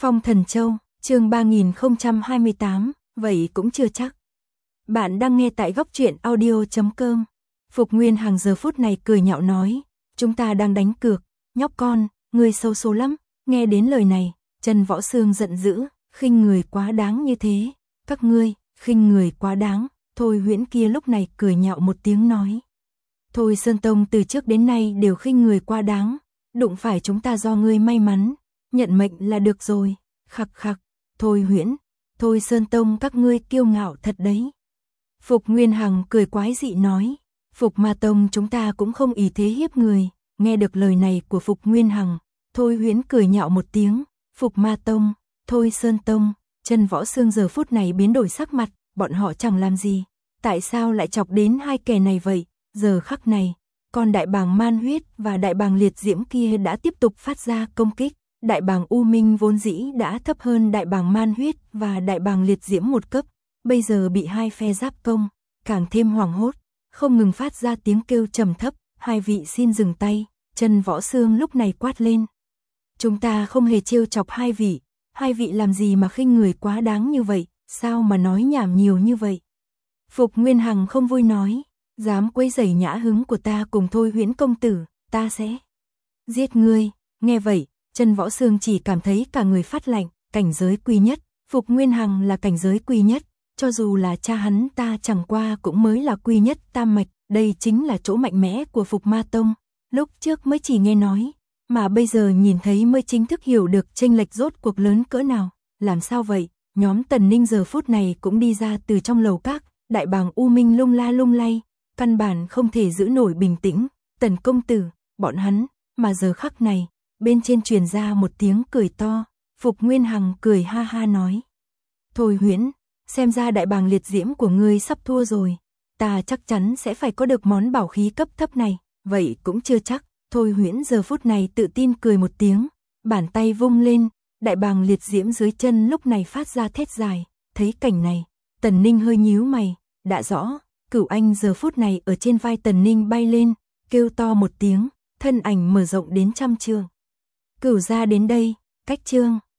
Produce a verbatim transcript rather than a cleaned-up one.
Phong Thần Châu, chương ba nghìn không trăm hai mươi tám, vậy cũng chưa chắc. Bạn đang nghe tại góc truyện audio chấm com. Phục Nguyên Hằng giờ phút này cười nhạo nói, chúng ta đang đánh cược, nhóc con, ngươi xấu số lắm. Nghe đến lời này, Trần Võ Sương giận dữ, khinh người quá đáng như thế, các ngươi, khinh người quá đáng. Thôi Huyễn kia lúc này cười nhạo một tiếng nói, Thôi Sơn Tông từ trước đến nay đều khinh người quá đáng, đụng phải chúng ta do ngươi may mắn, nhận mệnh là được rồi. Khặc khặc, Thôi Huyễn, Thôi Sơn Tông các ngươi kiêu ngạo thật đấy. Phục Nguyên Hằng cười quái dị nói, Phục Ma Tông chúng ta cũng không ý thế hiếp người. Nghe được lời này của Phục Nguyên Hằng, Thôi Huyễn cười nhạo một tiếng, Phục Ma Tông, Thôi Sơn Tông. Trần Võ Sương giờ phút này biến đổi sắc mặt, bọn họ chẳng làm gì, tại sao lại chọc đến hai kẻ này vậy? Giờ khắc này, con đại bàng man huyết và đại bàng liệt diễm kia đã tiếp tục phát ra công kích. Đại bàng U Minh vốn dĩ đã thấp hơn đại bàng man huyết và đại bàng liệt diễm một cấp, bây giờ bị hai phe giáp công, càng thêm hoảng hốt, không ngừng phát ra tiếng kêu trầm thấp. Hai vị xin dừng tay. Trần Võ Sương lúc này quát lên, chúng ta không hề trêu chọc hai vị, hai vị làm gì mà khinh người quá đáng như vậy, sao mà nói nhảm nhiều như vậy? Phục Nguyên Hằng không vui nói, dám quấy rầy nhã hứng của ta cùng Thôi Huyễn công tử, ta sẽ giết ngươi. Nghe vậy, Trần Võ Sương chỉ cảm thấy cả người phát lạnh. Cảnh giới quý nhất, Phục Nguyên Hằng là cảnh giới quý nhất, cho dù là cha hắn ta chẳng qua cũng mới là quý nhất tam mạch, đây chính là chỗ mạnh mẽ của Phục Ma Tông. Lúc trước mới chỉ nghe nói, mà bây giờ nhìn thấy mới chính thức hiểu được chênh lệch rốt cuộc lớn cỡ nào. Làm sao vậy? Nhóm Tần Ninh giờ phút này cũng đi ra từ trong lầu các, đại bàng U Minh lung la lung lay, căn bản không thể giữ nổi bình tĩnh. Tần công tử, bọn hắn, mà giờ khắc này, bên trên truyền ra một tiếng cười to. Phục Nguyên Hằng cười ha ha nói, Thôi Huyễn, xem ra đại bàng liệt diễm của ngươi sắp thua rồi, ta chắc chắn sẽ phải có được món bảo khí cấp thấp này. Vậy cũng chưa chắc. Thôi Huyễn giờ phút này tự tin cười một tiếng, bàn tay vung lên, đại bàng liệt diễm dưới chân lúc này phát ra thét dài. Thấy cảnh này, Tần Ninh hơi nhíu mày, đã rõ, Cửu Anh giờ phút này ở trên vai Tần Ninh bay lên, kêu to một tiếng, thân ảnh mở rộng đến trăm trượng. Cửu gia đến đây, cách trương.